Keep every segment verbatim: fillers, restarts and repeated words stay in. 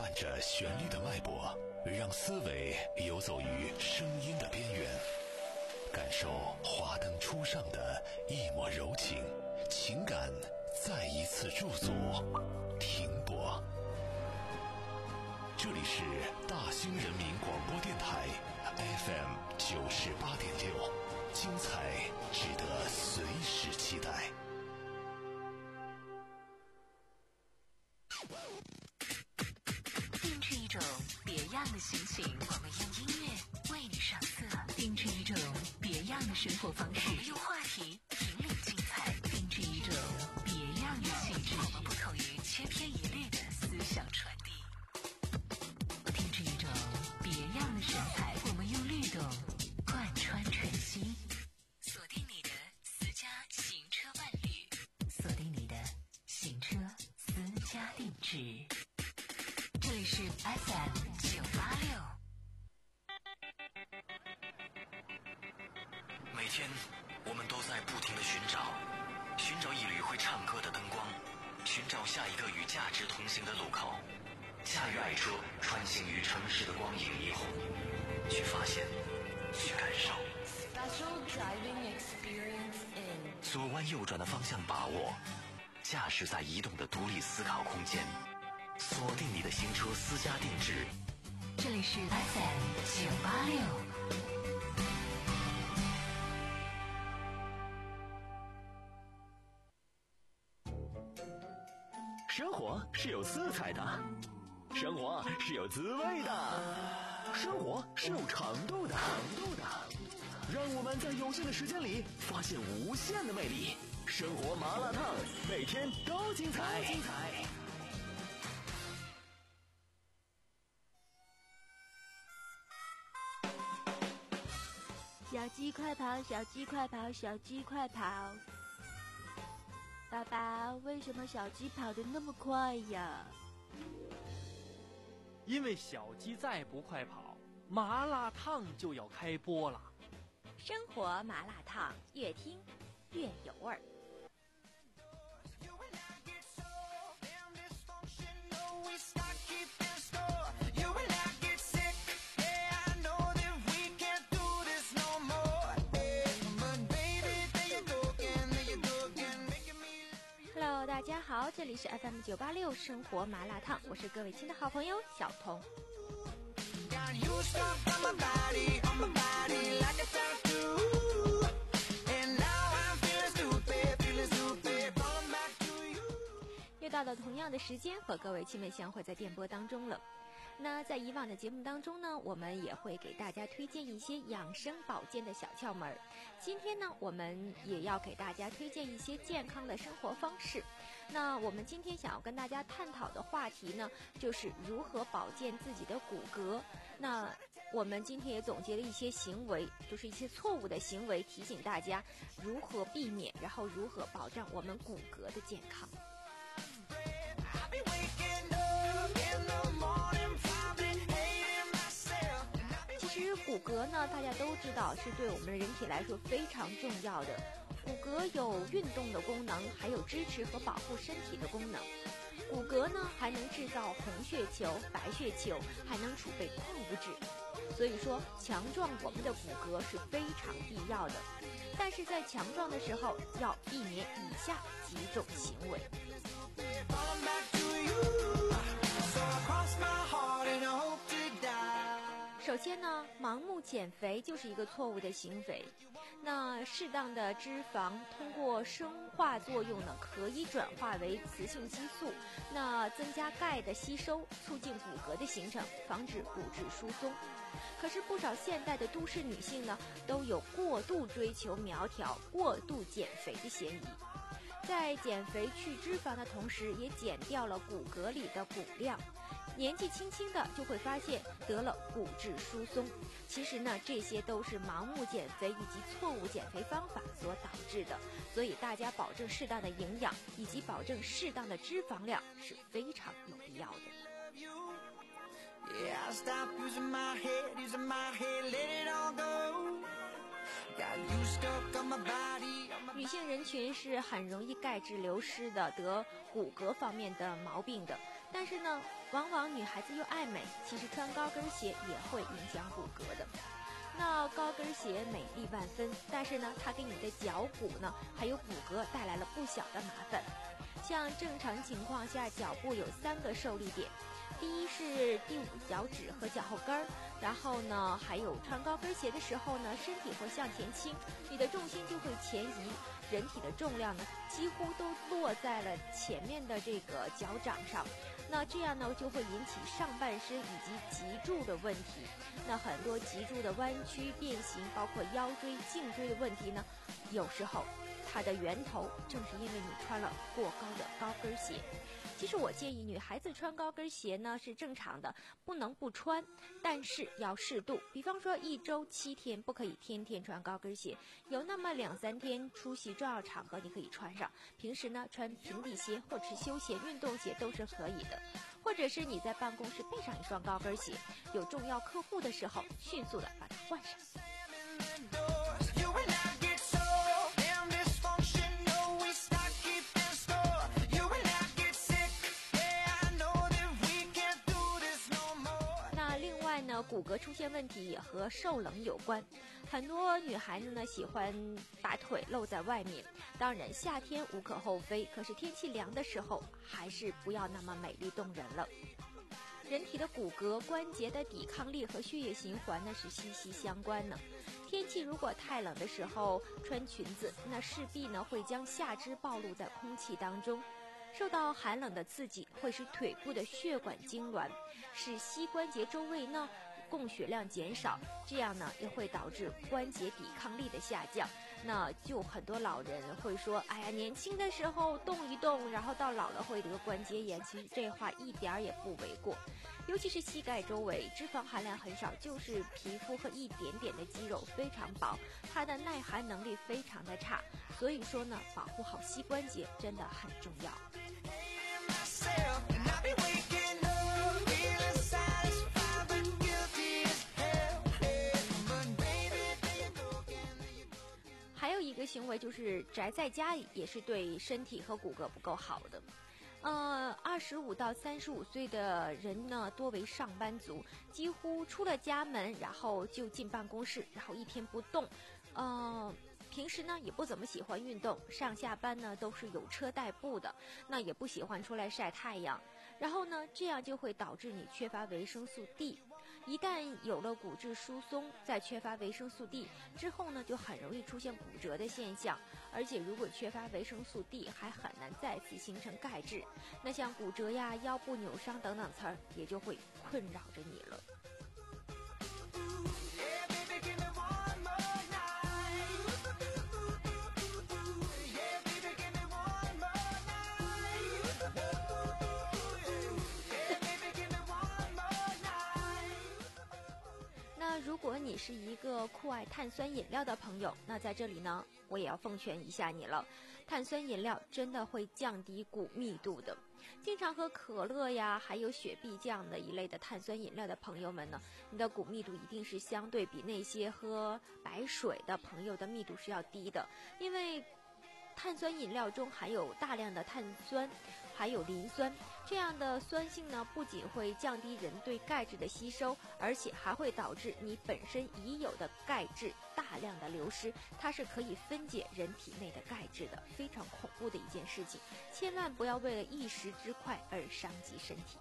伴着旋律的脉搏，让思维游走于声音的边缘，感受华灯初上的一抹柔情，情感再一次驻足停泊。这里是大兴人民广播电台 F M 九十八点六，精彩值得随时期待。 定制一种别样的心情，我们用音乐为你上色；定制一种别样的生活方式，我们用话题引领精彩；定制一种别样的气质，我们不同于千篇一律的思想传递；定制一种别样的神采，我们用律动贯穿晨曦。锁定你的私家行车伴侣，锁定你的行车私家定制。这里是 F M 九八六。 每天我们都在不停地寻找，寻找一缕会唱歌的灯光，寻找下一个与价值同行的路口。驾驭爱车，穿行于城市的光影霓虹，去发现，去感受。 Special driving experience in 左弯右转的方向把握，驾驶在移动的独立思考空间。锁定你的行车私家定制， 这里是 F M 九八六。 生活是有色彩的，生活是有滋味的，生活是有长度的，长度的。让我们在有限的时间里发现无限的魅力。生活麻辣烫，每天都精彩，精彩。 小鸡快跑，小鸡快跑，小鸡快跑！爸爸，为什么小鸡跑得那么快呀？ 因为小鸡再不快跑，麻辣烫就要开播了。 生活麻辣烫，越听越有味儿。Hello， 大家好，这里是 F M 九八六生活麻辣烫，我是各位亲的好朋友小彤。又到了同样的时间，和各位亲们相会在电波当中了。那在以往的节目当中呢，我们也会给大家推荐一些养生保健的小窍门。今天呢，我们也要给大家推荐一些健康的生活方式。那我们今天想要跟大家探讨的话题呢，就是如何保健自己的骨骼。那我们今天也总结了一些行为，就是一些错误的行为，提醒大家如何避免，然后如何保障我们骨骼的健康。骨骼呢，大家都知道是对我们的人体来说非常重要的。骨骼有运动的功能，还有支持和保护身体的功能。骨骼呢，还能制造红血球、白血球，还能储备矿物质。所以说，强壮我们的骨骼是非常必要的。但是在强壮的时候，要避免以下几种行为。首先呢，盲目减肥就是一个错误的行为。那适当的脂肪通过生化作用呢，可以转化为雌性激素，那增加钙的吸收，促进骨骼的形成，防止骨质疏松。可是不少现代的都市女性呢，都有过度追求苗条、过度减肥的嫌疑。在减肥去脂肪的同时，也减掉了骨骼里的骨量。年纪轻轻的就会发现得了骨质疏松，其实呢，这些都是盲目减肥以及错误减肥方法所导致的。所以大家保证适当的营养以及保证适当的脂肪量是非常有必要的。 Yeah, I stopped using my head, using my head, let it all go. Got you stuck on my body. 女性人群是很容易钙质流失的，得骨骼方面的毛病的。 但是呢，往往女孩子又爱美，其实穿高跟鞋也会影响骨骼的。那高跟鞋美丽万分，但是呢，它给你的脚骨呢，还有骨骼带来了不小的麻烦。像正常情况下，脚部有三个受力点，第一是第五脚趾和脚后跟儿，然后呢，还有穿高跟鞋的时候呢，身体会向前倾，你的重心就会前移，人体的重量呢，几乎都落在了前面的这个脚掌上。那这样呢，就会引起上半身以及脊柱的问题。那很多脊柱的弯曲变形，包括腰椎、颈椎的问题呢，有时候它的源头正是因为你穿了过高的高跟鞋。其实我建议女孩子穿高跟鞋呢是正常的，不能不穿，但是要适度。比方说一周七天不可以天天穿高跟鞋，有那么两三天出席重要场合你可以穿上，平时呢穿平底鞋或者是休闲运动鞋都是可以的。或者是你在办公室备上一双高跟鞋，有重要客户的时候迅速的把它换上。骨骼出现问题也和受冷有关，很多女孩子呢喜欢把腿露在外面，当然夏天无可厚非，可是天气凉的时候还是不要那么美丽动人了。人体的骨骼、关节的抵抗力和血液循环呢是息息相关呢。天气如果太冷的时候穿裙子，那势必呢会将下肢暴露在空气当中。受到寒冷的刺激，会使腿部的血管痉挛，使膝关节周围呢供血量减少，这样呢也会导致关节抵抗力的下降。那就很多老人会说，哎呀，年轻的时候动一动，然后到老了会得关节炎。其实这话一点也不为过，尤其是膝盖周围脂肪含量很少，就是皮肤和一点点的肌肉非常薄，它的耐寒能力非常的差。所以说呢，保护好膝关节真的很重要。还有一个行为就是宅在家里，也是对身体和骨骼不够好的。呃，二十五到三十五岁的人呢，多为上班族，几乎出了家门，然后就进办公室，然后一天不动。呃，平时呢也不怎么喜欢运动，上下班呢都是有车代步的，那也不喜欢出来晒太阳。然后呢，这样就会导致你缺乏维生素 D。一旦有了骨质疏松，再缺乏维生素 D 之后呢，就很容易出现骨折的现象。而且如果缺乏维生素 D， 还很难再次形成钙质。那像骨折呀、腰部扭伤等等词儿，也就会困扰着你了。如果你是一个酷爱碳酸饮料的朋友，那在这里呢，我也要奉劝一下你了。碳酸饮料真的会降低骨密度的。经常喝可乐呀，还有雪碧这样的一类的碳酸饮料的朋友们呢，你的骨密度一定是相对比那些喝白水的朋友的密度是要低的，因为碳酸饮料中含有大量的碳酸，还有磷酸，这样的酸性呢，不仅会降低人对钙质的吸收，而且还会导致你本身已有的钙质大量的流失。它是可以分解人体内的钙质的，非常恐怖的一件事情，千万不要为了一时之快而伤及身体。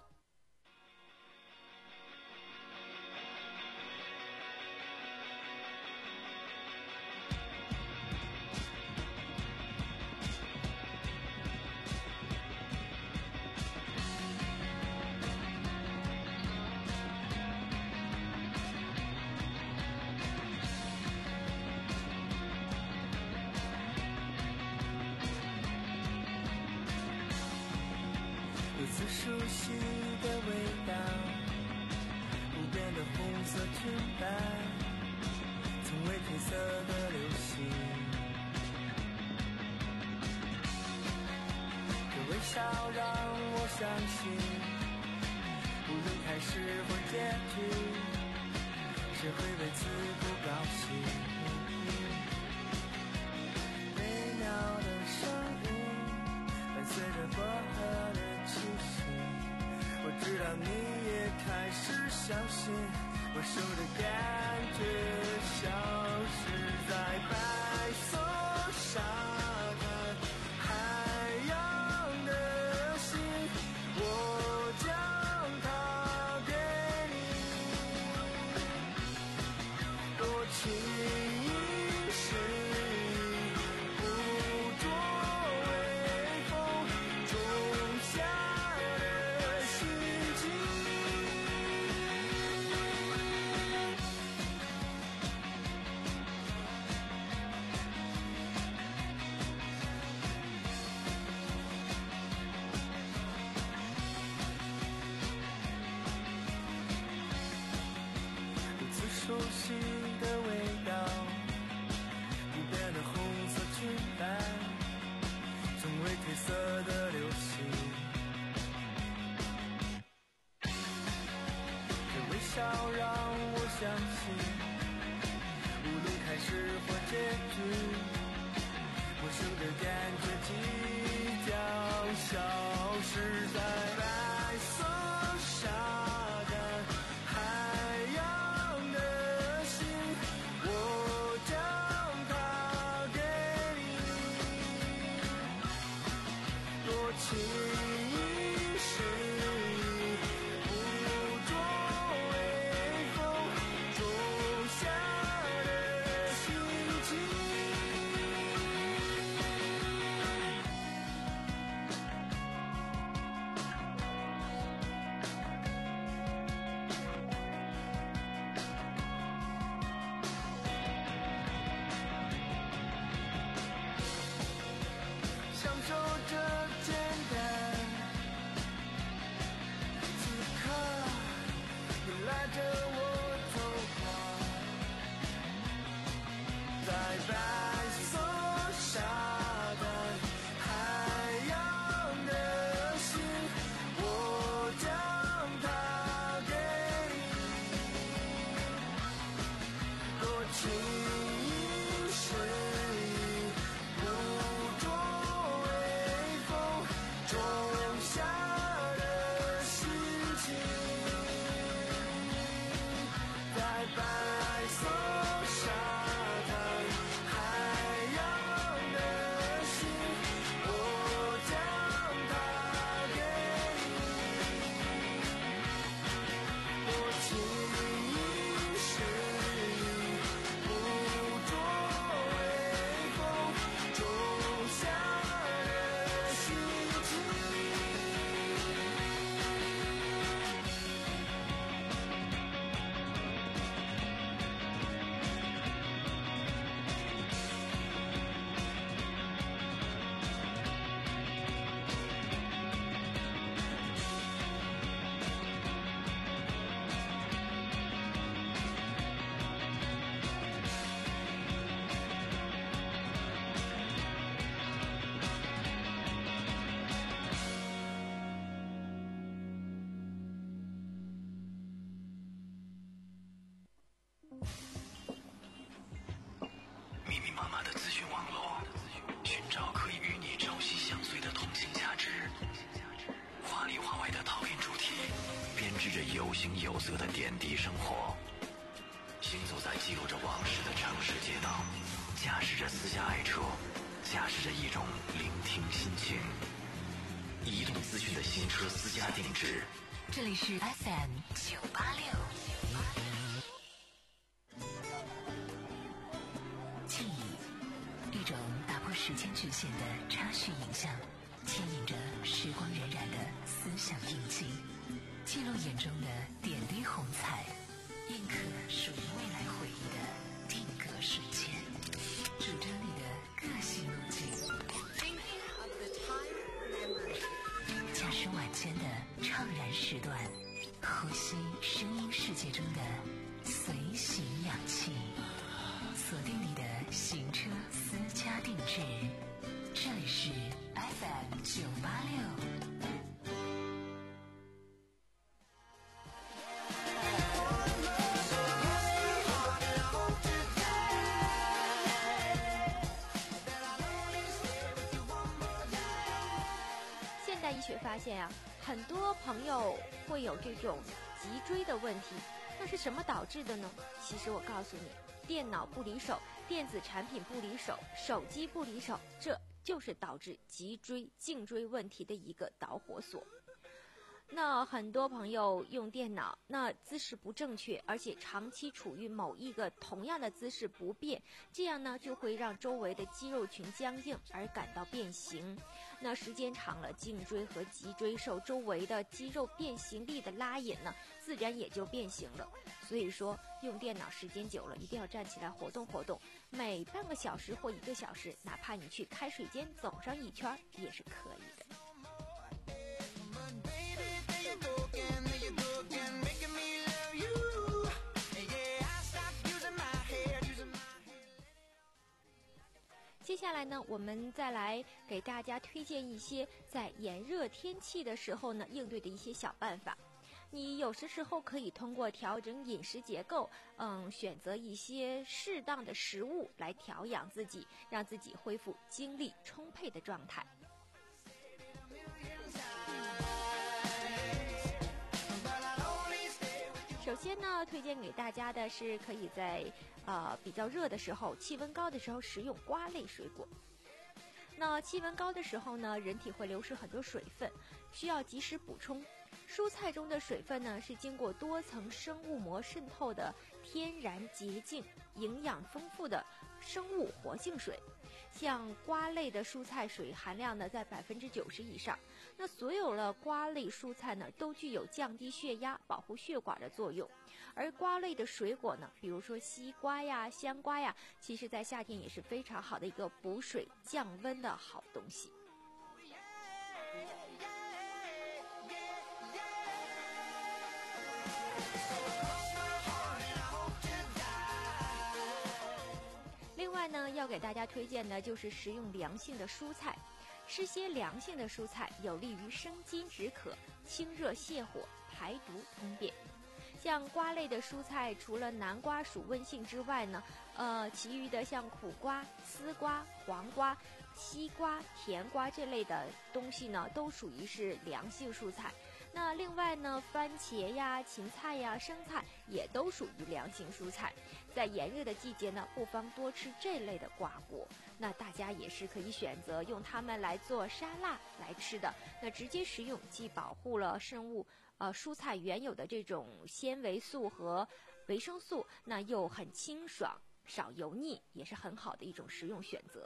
如此熟悉的味道，不变的红色裙摆，从未褪色的流行。这微笑让我相信，无论开始或结局，谁会为此不高兴？美妙的声音伴随着薄荷的气息， 想你也开始相信，我手的感觉消失在白色沙滩，海洋的心，我将它给你，多情是捕捉微风种下的心情。如此熟悉的味道，不变的红色裙摆，从未褪色的流星，这微笑让我相信，无论开始或结局，陌生的感觉即将消失在白色沙滩，海洋的心，我将它给你，多情是捕捉微风种下的心情。享受这简单，此刻你拉着我走过，在白色沙滩，海洋的心，我将它给你，多情是捕捉微风种下的心情，在白色沙滩，海洋的心，我将它给你，多情是捕捉微风种下的心情。 密密麻麻的资讯网络，寻找可以与你朝夕相随的同性价值。华里华外的讨厌主题，编织着有形有色的点滴生活。行走在记录着往事的城市街道，驾驶着私家爱车，驾驶着一种聆听心情。移动资讯的新车私家定制。 这里是 F M 九八六。记忆，一种打破时间局限的插叙影像，牵引着时光荏苒的思想印记，记录眼中的点滴红彩，印刻属于未来回忆的定格瞬间，主张你的个性路径。驾驶晚间的怅然时段，呼吸声音世界中的随行氧气，锁定你的行车私家定制。这里是 F M 九八六。 代医学发现呀、啊，很多朋友会有这种脊椎的问题，那是什么导致的呢？其实我告诉你，电脑不离手，电子产品不离手，手机不离手，这就是导致脊椎、颈椎问题的一个导火索。那很多朋友用电脑，那姿势不正确，而且长期处于某一个同样的姿势不变，这样呢就会让周围的肌肉群僵硬而感到变形。那时间长了，颈椎和脊椎受周围的肌肉变形力的拉引呢，自然也就变形了。所以说，用电脑时间久了，一定要站起来活动活动，每半个小时或一个小时，哪怕你去开水间走上一圈也是可以的。接下来呢，我们再来给大家推荐一些在炎热天气的时候呢应对的一些小办法。你有些时候可以通过调整饮食结构，嗯，选择一些适当的食物来调养自己，让自己恢复精力充沛的状态。首先呢，推荐给大家的是可以在呃比较热的时候，气温高的时候食用瓜类水果。那气温高的时候呢，人体会流失很多水分，需要及时补充。蔬菜中的水分呢，是经过多层生物膜渗透的天然洁净、营养丰富的生物活性水。像瓜类的蔬菜水含量呢在百分之九十以上。那所有的瓜类蔬菜呢都具有降低血压、保护血管的作用。而瓜类的水果呢，比如说西瓜呀、香瓜呀，其实在夏天也是非常好的一个补水降温的好东西。另外呢，要给大家推荐的就是食用凉性的蔬菜，吃些凉性的蔬菜有利于生津止渴、清热泻火、排毒通便。像瓜类的蔬菜，除了南瓜属温性之外呢，呃，其余的像苦瓜、丝瓜、黄瓜、西瓜、甜瓜这类的东西呢，都属于是凉性蔬菜。那另外呢，番茄呀、芹菜呀、生菜也都属于凉性蔬菜。在炎热的季节呢，不妨多吃这类的瓜果。那大家也是可以选择用它们来做沙拉来吃的。那直接食用，既保护了生物呃蔬菜原有的这种纤维素和维生素，那又很清爽、少油腻，也是很好的一种食用选择。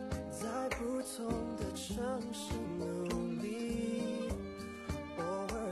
不同的城市努力，偶尔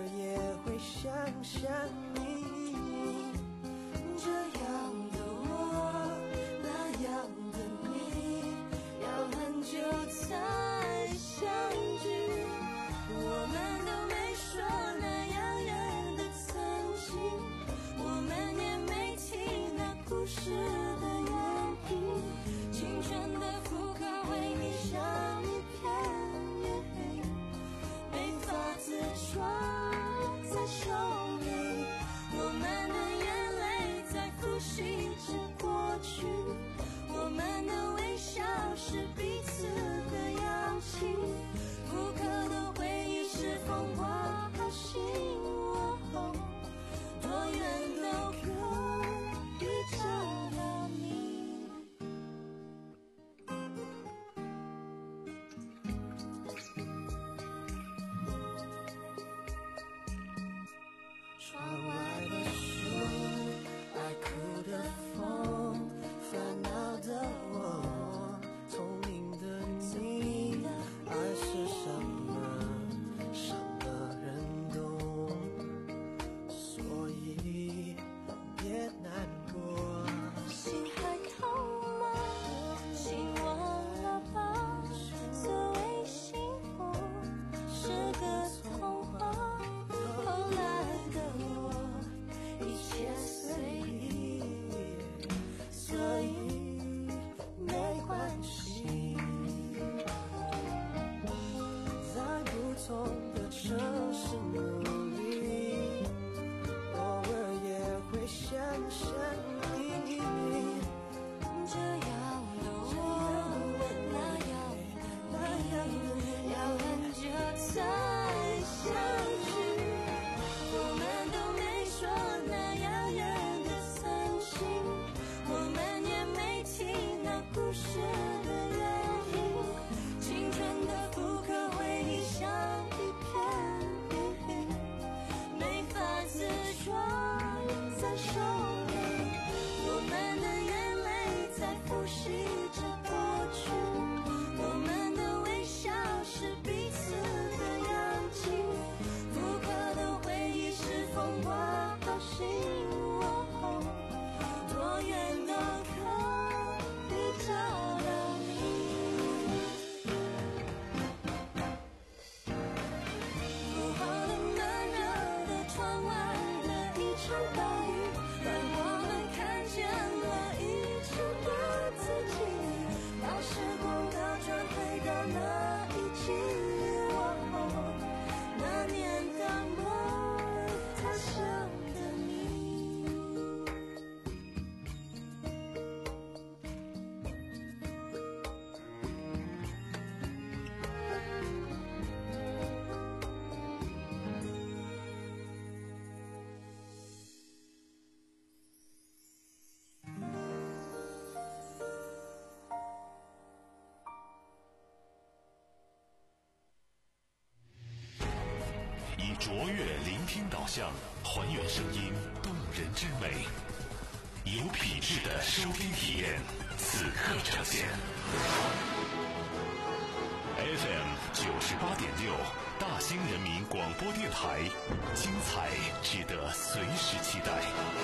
卓越聆听导向，还原声音动人之美，有品质的收听体验，此刻呈现。F M 九十八点六，大兴人民广播电台，精彩值得随时期待。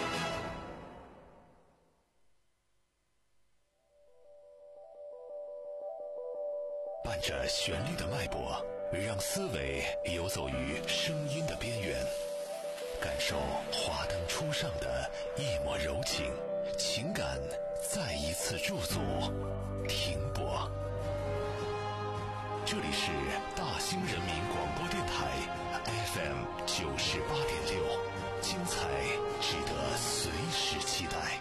伴着旋律的脉搏，让思维游走于声音的边缘，感受华灯初上的一抹柔情，情感再一次驻足停泊。这里是大兴人民广播电台 F M 九十八点六，精彩值得随时期待。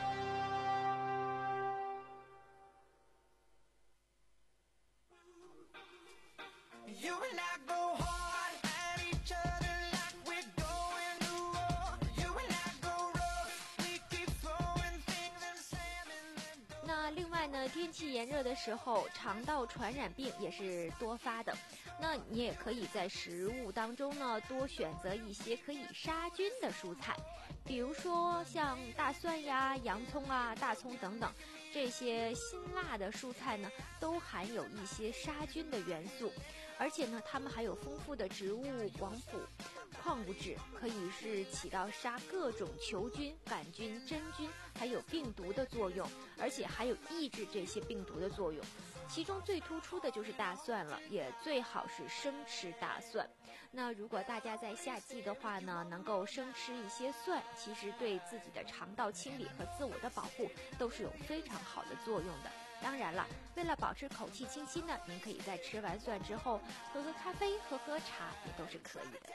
那另外呢，天气炎热的时候，肠道传染病也是多发的。那你也可以在食物当中呢，多选择一些可以杀菌的蔬菜，比如说像大蒜呀、洋葱啊、大葱等等，这些辛辣的蔬菜呢，都含有一些杀菌的元素，而且呢，它们还有丰富的植物广谱矿物质，可以是起到杀各种球菌、杆菌、真菌还有病毒的作用，而且还有抑制这些病毒的作用。其中最突出的就是大蒜了，也最好是生吃大蒜。那如果大家在夏季的话呢，能够生吃一些蒜，其实对自己的肠道清理和自我的保护都是有非常好的作用的。当然了，为了保持口气清新呢，您可以在吃完蒜之后喝喝咖啡、喝喝茶，也都是可以的。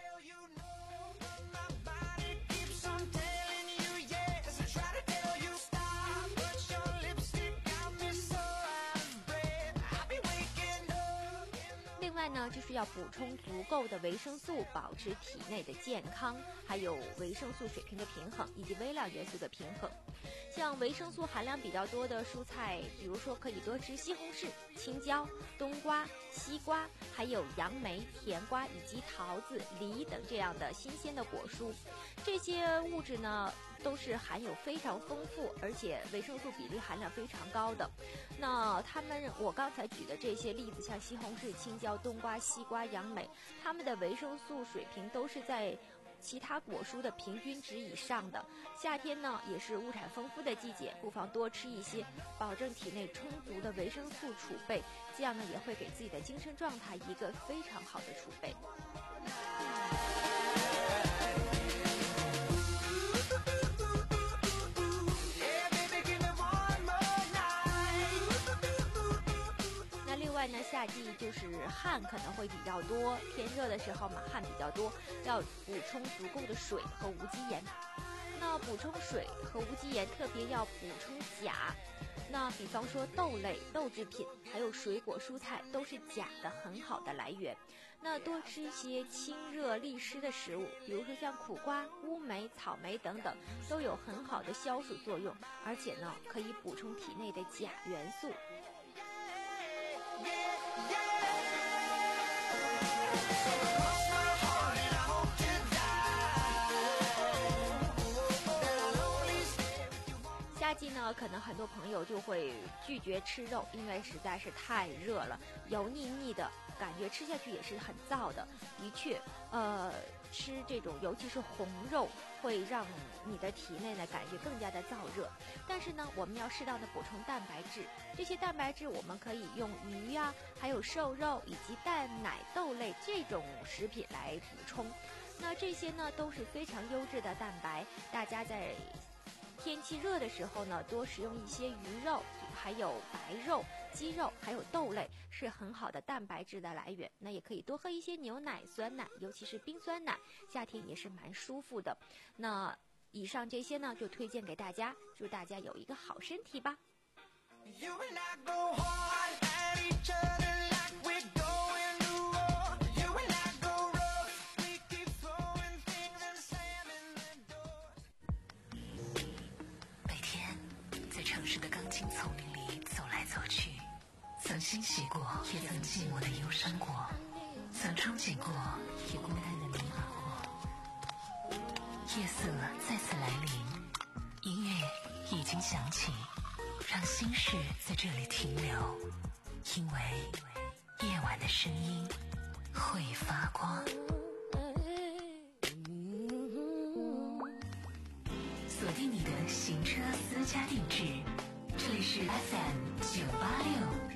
另外呢，就是要补充足够的维生素，保持体内的健康，还有维生素水平的平衡以及微量元素的平衡。像维生素含量比较多的蔬菜，比如说可以多吃西红柿、青椒、冬瓜、西瓜，还有杨梅、甜瓜以及桃子、梨等这样的新鲜的果蔬。这些物质呢，都是含有非常丰富，而且维生素比例含量非常高的。那他们我刚才举的这些例子，像西红柿、青椒、冬瓜、西瓜、杨梅，它们的维生素水平都是在其他果蔬的平均值以上的。夏天呢，也是物产丰富的季节，不妨多吃一些，保证体内充足的维生素储备，这样呢，也会给自己的精神状态一个非常好的储备。另外呢，夏季就是汗可能会比较多，天热的时候嘛，汗比较多，要补充足够的水和无机盐。那补充水和无机盐，特别要补充钾。那比方说豆类、豆制品，还有水果、蔬菜，都是钾的很好的来源。那多吃一些清热利湿的食物，比如说像苦瓜、乌梅、草莓等等，都有很好的消暑作用，而且呢，可以补充体内的钾元素。夏季呢，可能很多朋友就会拒绝吃肉，因为实在是太热了，油腻腻的感觉，吃下去也是很燥的。的确，呃，吃这种尤其是红肉，会让你的体内呢感觉更加的燥热。但是呢，我们要适当的补充蛋白质，这些蛋白质我们可以用鱼呀、啊，还有瘦肉以及蛋奶豆类这种食品来补充。那这些呢都是非常优质的蛋白，大家在天气热的时候呢，多食用一些鱼肉，还有白肉、鸡肉，还有豆类，是很好的蛋白质的来源。那也可以多喝一些牛奶、酸奶，尤其是冰酸奶，夏天也是蛮舒服的。那以上这些呢，就推荐给大家，祝大家有一个好身体吧。 城市的钢筋丛林里走来走去，曾欣喜过，也曾寂寞的忧伤过，曾憧憬过，也孤单的迷茫过。 夜色再次来临，音乐已经响起，让心事在这里停留，因为夜晚的声音会发光。锁定你的行车私家定制，这里是 F M 九八六。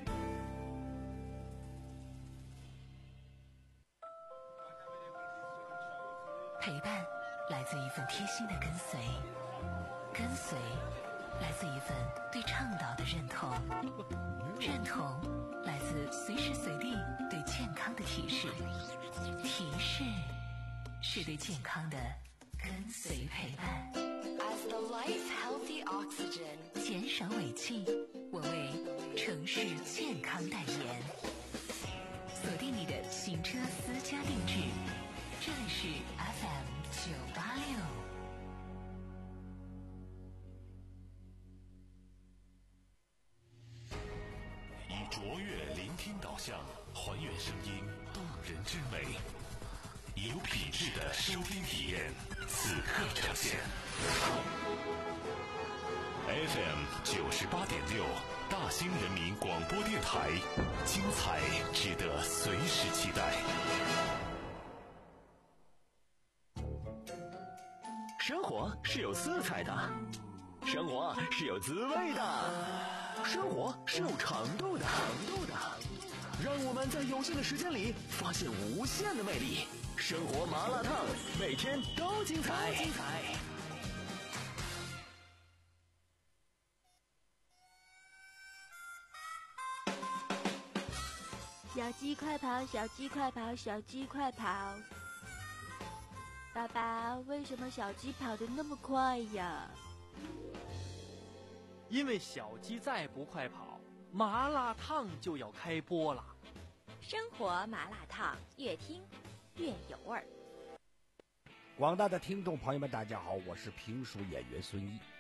陪伴来自一份贴心的跟随，跟随来自一份对倡导的认同，认同来自随时随地对健康的提示，提示是对健康的跟随陪伴。 As the life healthy oxygen， 减少尾气，我为城市健康代言。锁定你的行车私家定制，这里是 F M 九八六。 以卓越聆听导向，还原声音动人之美，有品质的收听体验，此刻呈现。F M 九十八点六，大兴人民广播电台，精彩值得随时期待。 生活是有色彩的，生活是有滋味的，生活是有长度的，长度的。让我们在有限的时间里发现无限的魅力。生活麻辣烫，每天都精彩。精彩。 小鸡快跑，小鸡快跑，小鸡快跑！爸爸，为什么小鸡跑得那么快呀？ 因为小鸡再不快跑，麻辣烫就要开播了。 生活麻辣烫，越听越有味儿。 广大的听众朋友们，大家好，我是评书演员孙一。